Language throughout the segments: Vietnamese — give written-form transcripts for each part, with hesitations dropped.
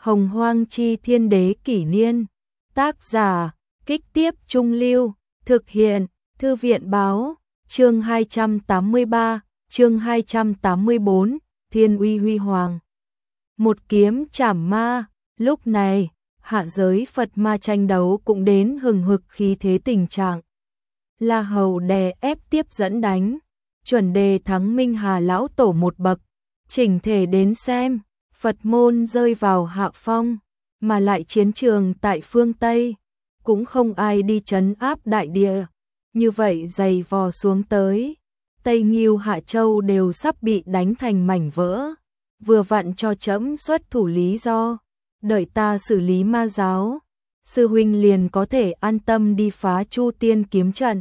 Hồng Hoang Chi Thiên Đế Kỷ Niên. Tác giả, Kích Tiếp Trung Lưu. Thực hiện, Thư viện Báo. Chương 283, chương 284, Thiên Uy Huy Hoàng. Một kiếm chảm ma. Lúc này, hạ giới Phật ma tranh đấu cũng đến hừng hực khí thế tình trạng. La Hầu đè ép tiếp dẫn đánh, chuẩn đề thắng Minh Hà lão tổ một bậc, chỉnh thể đến xem, Phật môn rơi vào hạ phong, mà lại chiến trường tại phương Tây, cũng không ai đi trấn áp đại địa, như vậy dày vò xuống tới, Tây Nghiêu Hạ Châu đều sắp bị đánh thành mảnh vỡ, vừa vặn cho trẫm xuất thủ lý do, đợi ta xử lý ma giáo, sư huynh liền có thể an tâm đi phá Chu Tiên kiếm trận.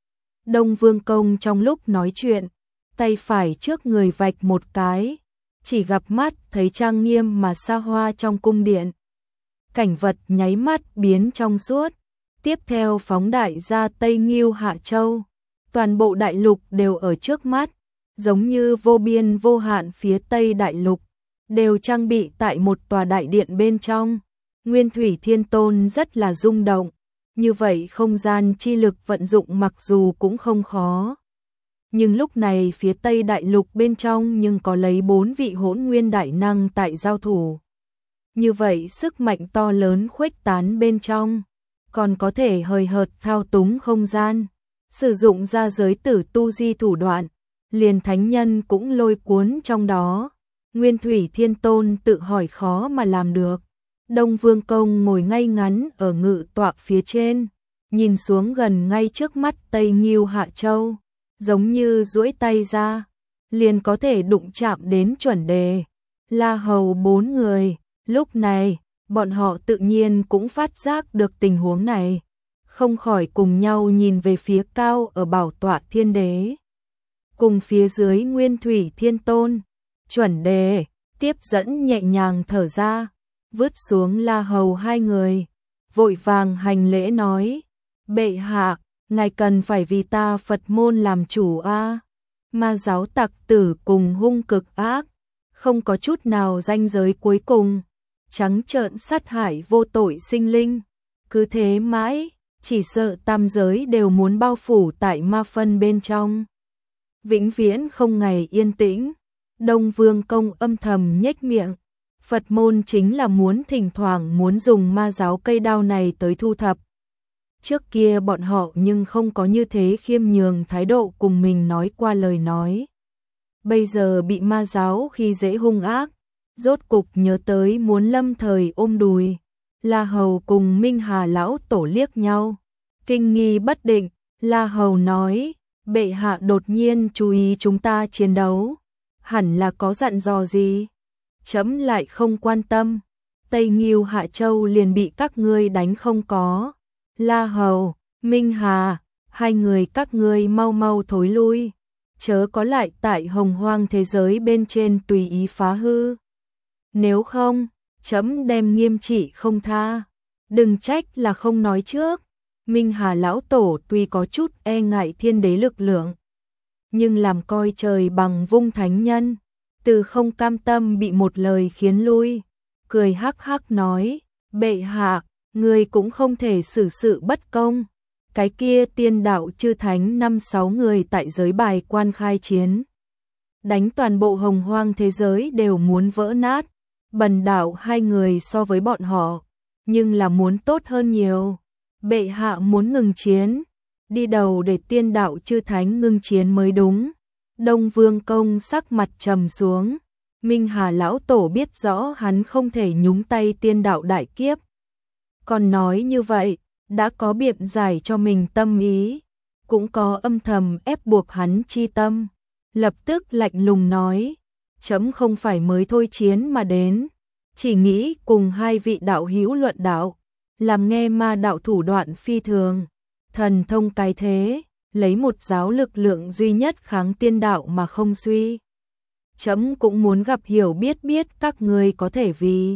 Đông Vương Công trong lúc nói chuyện, tay phải trước người vạch một cái, chỉ gặp mắt thấy trang nghiêm mà xa hoa trong cung điện. Cảnh vật nháy mắt biến trong suốt, tiếp theo phóng đại ra Tây Nghiêu Hạ Châu, toàn bộ đại lục đều ở trước mắt, giống như vô biên vô hạn phía Tây đại lục, đều trang bị tại một tòa đại điện bên trong. Nguyên Thủy Thiên Tôn rất là rung động, như vậy không gian chi lực vận dụng mặc dù cũng không khó. Nhưng lúc này phía Tây đại lục bên trong nhưng có lấy 4 vị hỗn nguyên đại năng tại giao thủ. Như vậy sức mạnh to lớn khuếch tán bên trong, còn có thể hời hợt thao túng không gian, sử dụng ra giới tử tu di thủ đoạn, liền thánh nhân cũng lôi cuốn trong đó. Nguyên Thủy Thiên Tôn tự hỏi khó mà làm được. Đông Vương Công ngồi ngay ngắn ở ngự tọa phía trên, nhìn xuống gần ngay trước mắt Tây Nghiêu Hạ Châu, giống như duỗi tay ra, liền có thể đụng chạm đến chuẩn đề, La Hầu 4 người. Lúc này, bọn họ tự nhiên cũng phát giác được tình huống này, không khỏi cùng nhau nhìn về phía cao ở bảo tọa Thiên Đế, cùng phía dưới Nguyên Thủy Thiên Tôn. Chuẩn đề, tiếp dẫn nhẹ nhàng thở ra, vứt xuống La Hầu 2 người, vội vàng hành lễ nói: bệ hạ, ngài cần phải vì ta Phật môn làm chủ a. Ma giáo tặc tử cùng hung cực ác, không có chút nào ranh giới cuối cùng, trắng trợn sát hại vô tội sinh linh, cứ thế mãi, chỉ sợ tam giới đều muốn bao phủ tại ma phân bên trong, vĩnh viễn không ngày yên tĩnh. Đông Vương Công âm thầm nhếch miệng, Phật môn chính là thỉnh thoảng muốn dùng ma giáo cây đao này tới thu thập. Trước kia bọn họ nhưng không có như thế khiêm nhường thái độ cùng mình nói qua lời nói. Bây giờ bị ma giáo khi dễ hung ác, rốt cục nhớ tới muốn lâm thời ôm đùi. La Hầu cùng Minh Hà lão tổ liếc nhau, kinh nghi bất định. La Hầu nói: bệ hạ đột nhiên chú ý chúng ta chiến đấu, hẳn là có dặn dò gì? Chấm lại không quan tâm, Tây Nghiêu Hạ Châu liền bị các ngươi đánh không có. La Hầu, Minh Hà, 2 người các ngươi mau mau thối lui, chớ có lại tại hồng hoang thế giới bên trên tùy ý phá hư. Nếu không, chấm đem nghiêm trị không tha. Đừng trách là không nói trước. Minh Hà lão tổ tuy có chút e ngại Thiên Đế lực lượng, nhưng làm coi trời bằng vung thánh nhân, từ không cam tâm bị một lời khiến lui, cười hắc hắc nói: bệ hạ, người cũng không thể xử sự bất công. Cái kia tiên đạo chư thánh 5-6 người tại giới bài quan khai chiến, đánh toàn bộ hồng hoang thế giới đều muốn vỡ nát. Bần đạo 2 người so với bọn họ, nhưng là muốn tốt hơn nhiều. Bệ hạ muốn ngừng chiến, đi đầu để tiên đạo chư thánh ngưng chiến mới đúng. Đông Vương Công sắc mặt trầm xuống, Minh Hà lão tổ biết rõ hắn không thể nhúng tay tiên đạo đại kiếp. Còn nói như vậy, đã có biện giải cho mình tâm ý, cũng có âm thầm ép buộc hắn chi tâm. Lập tức lạnh lùng nói: chấm không phải mới thôi chiến mà đến, chỉ nghĩ cùng 2 vị đạo hữu luận đạo, làm nghe ma đạo thủ đoạn phi thường, thần thông cái thế, lấy một giáo lực lượng duy nhất kháng tiên đạo mà không suy. Chấm cũng muốn gặp hiểu biết các ngươi có thể vì.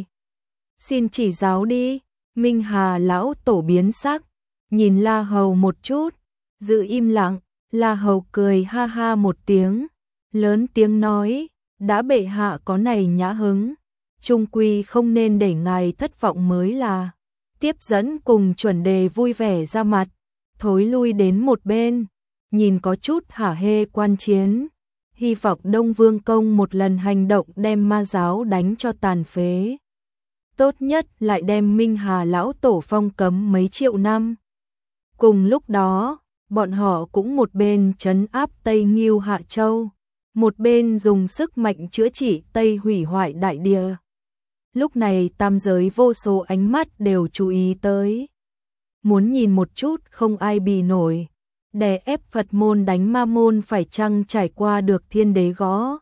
Xin chỉ giáo đi. Minh Hà lão tổ biến sắc, nhìn La Hầu một chút, giữ im lặng. La Hầu cười ha ha một tiếng, lớn tiếng nói: đã bệ hạ có này nhã hứng, chung quy không nên để ngài thất vọng mới là. Tiếp dẫn cùng chuẩn đề vui vẻ ra mặt, thối lui đến một bên, nhìn có chút hả hê quan chiến, hy vọng Đông Vương Công một lần hành động đem ma giáo đánh cho tàn phế. Tốt nhất lại đem Minh Hà lão tổ phong cấm mấy triệu năm. Cùng lúc đó, bọn họ cũng một bên trấn áp Tây Ngưu Hạ Châu, một bên dùng sức mạnh chữa trị Tây hủy hoại đại địa. Lúc này tam giới vô số ánh mắt đều chú ý tới. Muốn nhìn một chút không ai bì nổi, đè ép Phật môn đánh ma môn phải chăng trải qua được thiên đế gõ.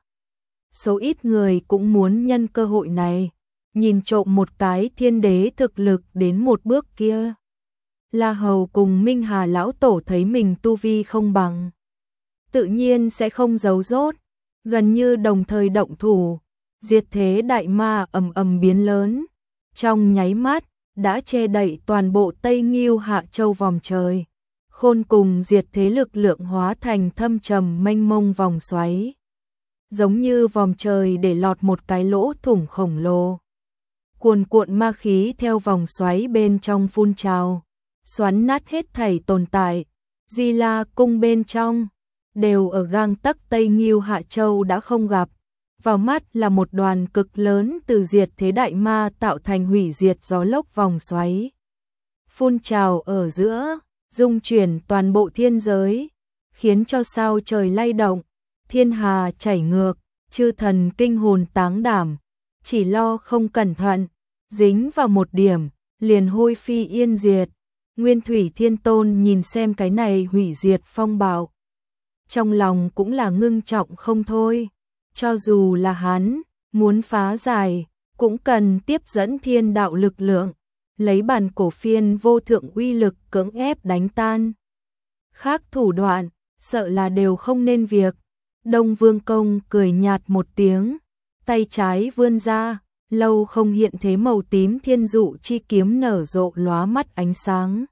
Số ít người cũng muốn nhân cơ hội này, nhìn trộm một cái thiên đế thực lực đến một bước kia. La Hầu cùng Minh Hà lão tổ thấy mình tu vi không bằng, tự nhiên sẽ không giấu giốt, gần như đồng thời động thủ, diệt thế đại ma ầm ầm biến lớn, trong nháy mắt đã che đậy toàn bộ Tây Ngưu Hạ Châu vòng trời. Khôn cùng diệt thế lực lượng hóa thành thâm trầm mênh mông vòng xoáy, giống như vòng trời để lọt một cái lỗ thủng khổng lồ. Cuồn cuộn ma khí theo vòng xoáy bên trong phun trào, xoắn nát hết thảy tồn tại. Di La cung bên trong đều ở gang tấc Tây Ngưu Hạ Châu đã không gặp, vào mắt là một đoàn cực lớn từ diệt thế đại ma tạo thành hủy diệt gió lốc vòng xoáy. Phun trào ở giữa, dung chuyển toàn bộ thiên giới, khiến cho sao trời lay động, thiên hà chảy ngược, chư thần kinh hồn táng đảm, chỉ lo không cẩn thận, dính vào một điểm, liền hôi phi yên diệt. Nguyên Thủy Thiên Tôn nhìn xem cái này hủy diệt phong bạo, trong lòng cũng là ngưng trọng không thôi, cho dù là hắn muốn phá giải, cũng cần tiếp dẫn thiên đạo lực lượng, lấy bản cổ phiên vô thượng uy lực cưỡng ép đánh tan. Khác thủ đoạn, sợ là đều không nên việc. Đông Vương Công cười nhạt một tiếng, tay trái vươn ra, lâu không hiện thế màu tím thiên dụ chi kiếm nở rộ lóa mắt ánh sáng.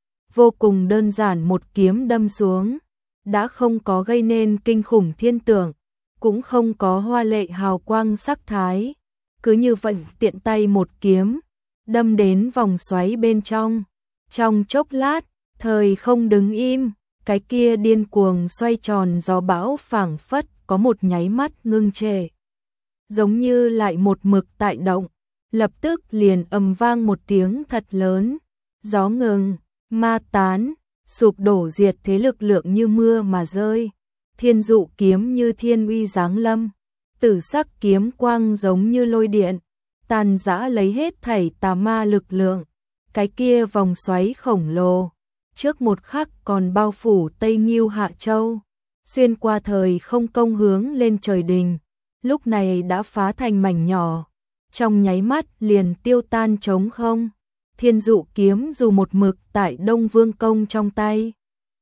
Vô cùng đơn giản một kiếm đâm xuống, đã không có gây nên kinh khủng thiên tượng, cũng không có hoa lệ hào quang sắc thái, cứ như vậy tiện tay một kiếm, đâm đến vòng xoáy bên trong. Trong chốc lát, thời không đứng im, cái kia điên cuồng xoay tròn gió bão phảng phất có một nháy mắt ngưng trệ. Giống như lại một mực tại động, lập tức liền ầm vang một tiếng thật lớn, gió ngừng, ma tán, sụp đổ diệt thế lực lượng như mưa mà rơi. Thiên dụ kiếm như thiên uy giáng lâm, tử sắc kiếm quang giống như lôi điện, tàn rã lấy hết thảy tà ma lực lượng. Cái kia vòng xoáy khổng lồ, trước một khắc còn bao phủ Tây Ngưu Hạ Châu, xuyên qua thời không công hướng lên trời đình, lúc này đã phá thành mảnh nhỏ, trong nháy mắt liền tiêu tan trống không. Thiên dụ kiếm dù một mực tại Đông Vương Công trong tay,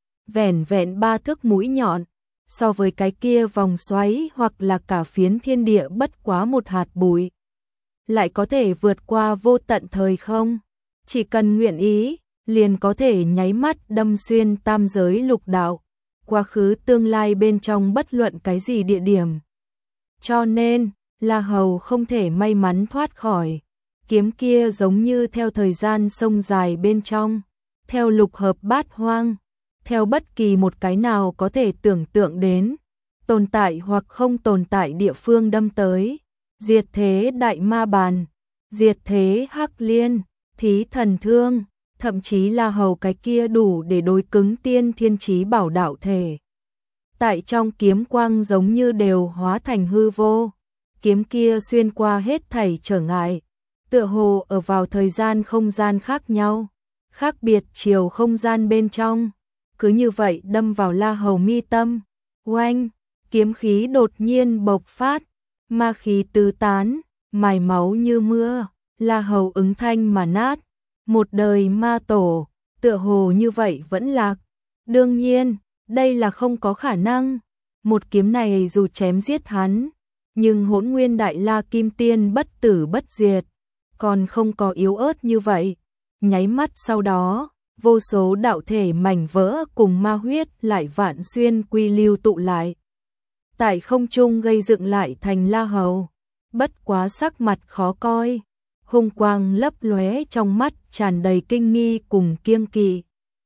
vẻn vẹn 3 thước mũi nhọn, so với cái kia vòng xoáy hoặc là cả phiến thiên địa bất quá một hạt bụi, lại có thể vượt qua vô tận thời không, chỉ cần nguyện ý, liền có thể nháy mắt đâm xuyên tam giới lục đạo, quá khứ tương lai bên trong bất luận cái gì địa điểm. Cho nên, La Hầu không thể may mắn thoát khỏi. Kiếm kia giống như theo thời gian sông dài bên trong, theo lục hợp bát hoang, theo bất kỳ một cái nào có thể tưởng tượng đến, tồn tại hoặc không tồn tại địa phương đâm tới. Diệt thế đại ma bàn, diệt thế hắc liên, thí thần thương, thậm chí là hầu cái kia đủ để đối cứng tiên thiên chí bảo đạo thể. Tại trong kiếm quang giống như đều hóa thành hư vô, kiếm kia xuyên qua hết thảy trở ngại, tựa hồ ở vào thời gian không gian khác nhau, khác biệt chiều không gian bên trong, cứ như vậy đâm vào La Hầu mi tâm. Oanh, kiếm khí đột nhiên bộc phát, ma khí tứ tán, mài máu như mưa, La Hầu ứng thanh mà nát. Một đời ma tổ, tựa hồ như vậy vẫn lạc. Đương nhiên, đây là không có khả năng. Một kiếm này dù chém giết hắn, nhưng Hỗn Nguyên Đại La Kim Tiên bất tử bất diệt, còn không có yếu ớt như vậy. Nháy mắt sau đó, vô số đạo thể mảnh vỡ cùng ma huyết lại vạn xuyên quy lưu tụ lại, tại không trung gây dựng lại thành La Hầu. bất quá sắc mặt khó coi, hung quang lấp lóe trong mắt tràn đầy kinh nghi cùng kiêng kỵ.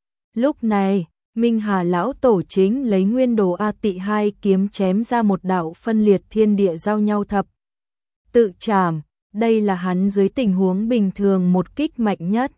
Lúc này, Minh Hà lão tổ chính lấy nguyên đồ A Tị hai kiếm chém ra một đạo phân liệt thiên địa giao nhau thập tự trảm, đây là hắn dưới tình huống bình thường một kích mạnh nhất.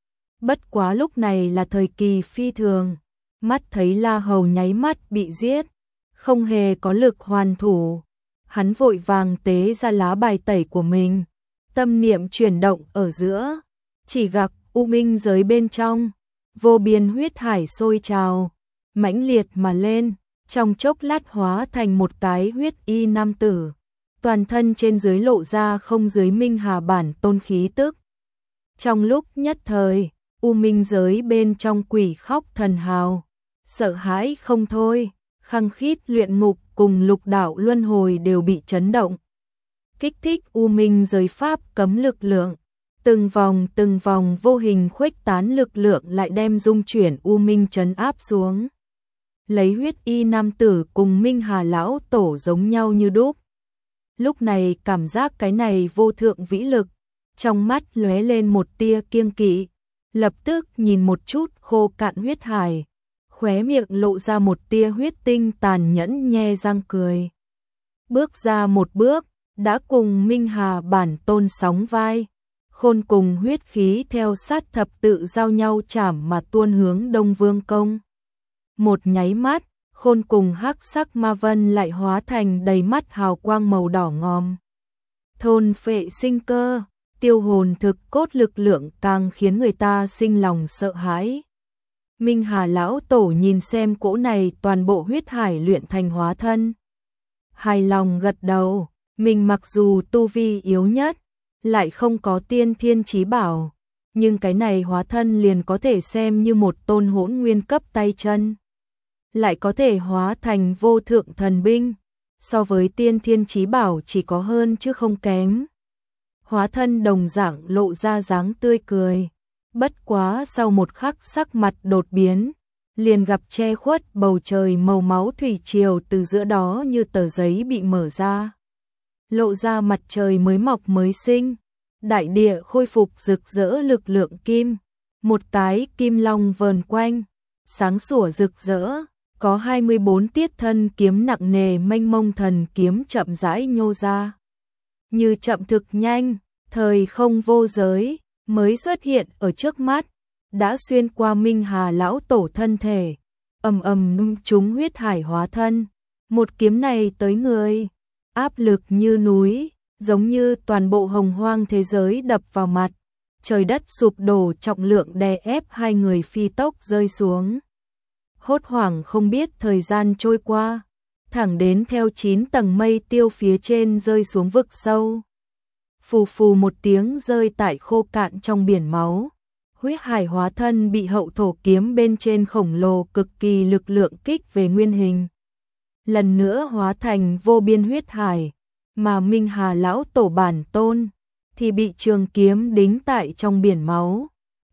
Bất quá lúc này là thời kỳ phi thường, mắt thấy La Hầu nháy mắt bị giết, không hề có lực hoàn thủ, hắn vội vàng tế ra lá bài tẩy của mình, tâm niệm chuyển động ở giữa, chỉ gặp u minh giới bên trong, vô biên huyết hải sôi trào, mãnh liệt mà lên, trong chốc lát hóa thành một cái huyết y nam tử, toàn thân trên dưới lộ ra không dưới Minh Hà bản tôn khí tức. Trong lúc nhất thời, u minh giới bên trong quỷ khóc thần hào, sợ hãi không thôi, khăng khít luyện ngục cùng lục đạo luân hồi đều bị chấn động. Kích thích u minh giới pháp cấm lực lượng, từng vòng vô hình khuếch tán lực lượng lại đem dung chuyển u minh trấn áp xuống. Lấy huyết y nam tử cùng Minh Hà lão tổ giống nhau như đúc. Lúc này cảm giác cái này vô thượng vĩ lực, trong mắt lóe lên một tia kiêng kỵ, lập tức nhìn một chút khô cạn huyết hải, khóe miệng lộ ra một tia huyết tinh tàn nhẫn nhe răng cười. Bước ra một bước, đã cùng Minh Hà bản tôn sóng vai, khôn cùng huyết khí theo sát thập tự giao nhau chảm mà tuôn hướng Đông Vương Công. Một nháy mắt, khôn cùng hắc sắc ma vân lại hóa thành đầy mắt hào quang màu đỏ ngòm. Thôn phệ sinh cơ, tiêu hồn thực cốt lực lượng càng khiến người ta sinh lòng sợ hãi. Minh Hà lão tổ nhìn xem cỗ này toàn bộ huyết hải luyện thành hóa thân. Hài lòng gật đầu, mình mặc dù tu vi yếu nhất, lại không có tiên thiên chí bảo, nhưng cái này hóa thân liền có thể xem như một tôn hỗn nguyên cấp tay chân. Lại có thể hóa thành vô thượng thần binh, so với tiên thiên chí bảo chỉ có hơn chứ không kém. Hóa thân đồng dạng lộ ra dáng tươi cười, bất quá sau một khắc sắc mặt đột biến, liền gặp che khuất bầu trời màu máu thủy triều từ giữa đó như tờ giấy bị mở ra. Lộ ra mặt trời mới mọc mới sinh, đại địa khôi phục rực rỡ lực lượng kim, một cái kim long vờn quanh, sáng sủa rực rỡ, có 24 tiết thân kiếm nặng nề mênh mông thần kiếm chậm rãi nhô ra. Như chậm thực nhanh, thời không vô giới, mới xuất hiện ở trước mắt, đã xuyên qua Minh Hà lão tổ thân thể, nung trúng huyết hải hóa thân. Một kiếm này tới người, áp lực như núi, giống như toàn bộ hồng hoang thế giới đập vào mặt, trời đất sụp đổ trọng lượng đè ép hai người phi tốc rơi xuống. Hốt hoảng không biết thời gian trôi qua, thẳng đến theo 9 tầng mây tiêu phía trên rơi xuống vực sâu. Phù phù một tiếng rơi tại khô cạn trong biển máu, huyết hải hóa thân bị hậu thổ kiếm bên trên khổng lồ cực kỳ lực lượng kích về nguyên hình. Lần nữa hóa thành vô biên huyết hải, mà Minh Hà lão tổ bản tôn thì bị trường kiếm đính tại trong biển máu.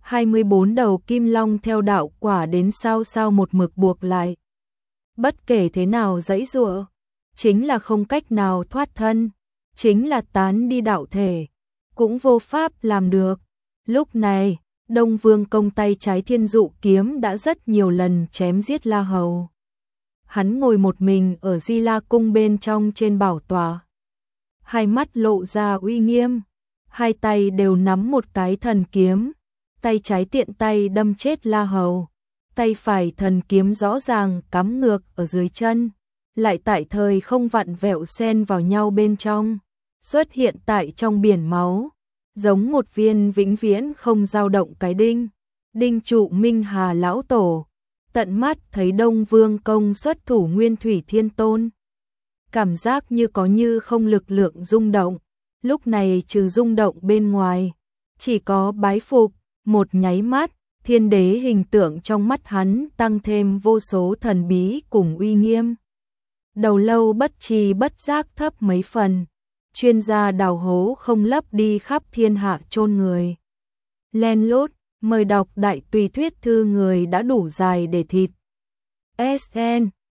24 đầu kim long theo đạo quả đến sao một mực buộc lại. Bất kể thế nào giãy giụa, chính là không cách nào thoát thân, chính là tán đi đạo thể, cũng vô pháp làm được. Lúc này, Đông Vương Công tay trái thiên dụ kiếm đã rất nhiều lần chém giết La Hầu. Hắn ngồi một mình ở Di La Cung bên trong trên bảo tọa, hai mắt lộ ra uy nghiêm, hai tay đều nắm một cái thần kiếm, tay trái tiện tay đâm chết La Hầu, tay phải thần kiếm rõ ràng cắm ngược ở dưới chân, lại tại thời không vặn vẹo xen vào nhau bên trong, xuất hiện tại trong biển máu, giống một viên vĩnh viễn không dao động cái đinh trụ Minh Hà lão tổ. Tận mắt thấy Đông Vương Công xuất thủ Nguyên Thủy Thiên Tôn, cảm giác như có như không lực lượng rung động, lúc này trừ rung động bên ngoài, chỉ có bái phục. Một nháy mắt, thiên đế hình tượng trong mắt hắn tăng thêm vô số thần bí cùng uy nghiêm. Đầu lâu bất tri bất giác thấp mấy phần, chuyên gia đào hố không lấp đi khắp thiên hạ chôn người. Len lút, mời đọc đại tùy thuyết thư người đã đủ dài để thịt. SN